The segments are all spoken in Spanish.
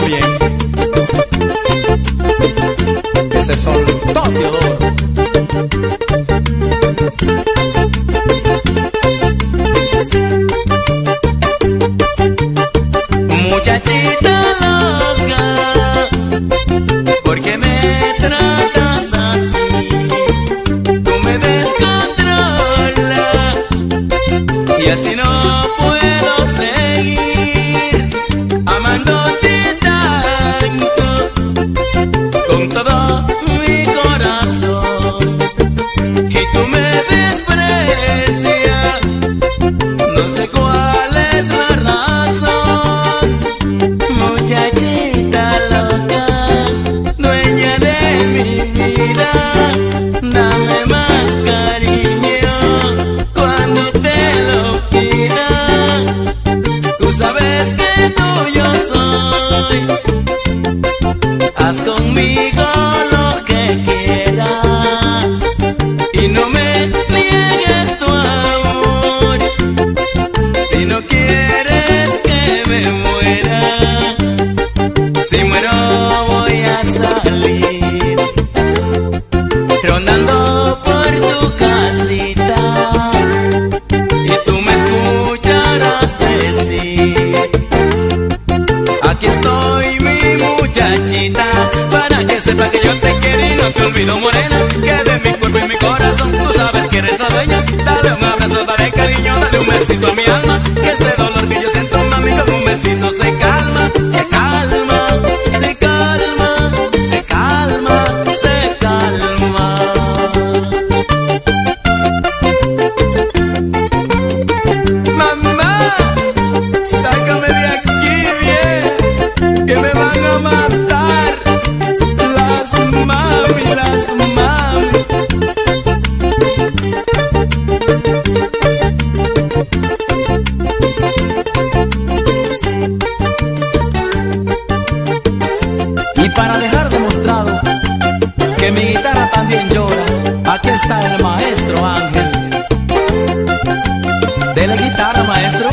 bien. Ese son todo de oro. Muchachita loca, ¿por qué me tratas así? Tú me descontrolas y así no puedo seguir amándote tanto con todo mi corazón. Y tú me desprecias, no sé cuál es la razón. Muchachita loca, dueña de mi vida, dame más cariño cuando te lo pida. Tú sabes que tuyo soy, haz conmigo lo que quieras y no me niegues tu amor. Si no quieres que me muera, si muero voy a salir rondando por tu casita y tú me escucharás decir: aquí estoy mi muchachita, para que sepa que yo te quiero y no te olvido, morena, que de mi cuerpo y mi corazón tú sabes que eres la dueña. Dale un abrazo, dale cariño, dale un besito a mi alma, que este dolor que yo siento, mami, con un besito se calma, se calma, se calma, se calma, se calma. Mamá, sácame de aquí bien, que me van a matar las mami, las mami. Y para dejar demostrado que mi guitarra también llora, aquí está el maestro Ángel. Dele guitarra, maestro.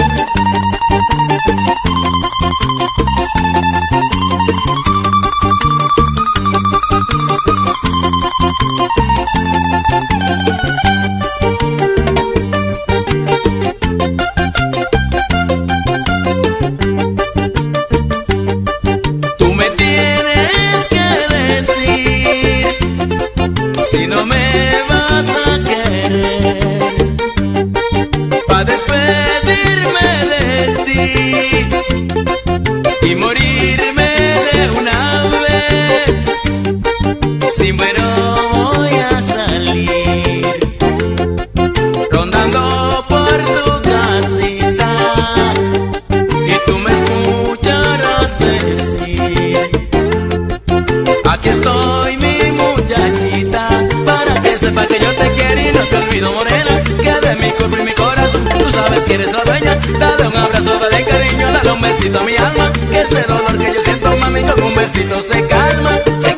Tú me tienes que decir si no me vas a querer, pa' despedirme de ti y morirme de una vez. Si muero voy a salir rondando por tu casita y tú me escucharás decir: aquí estoy mi muchachita, para que sepa que yo te quiero y no te olvido, morena, que de mi cuerpo y mi corazón tú sabes que eres la dueña. Dale un abrazo, dale cariño, dale un besito a mi alma, que este dolor que yo siento, mami, con un besito se calma, se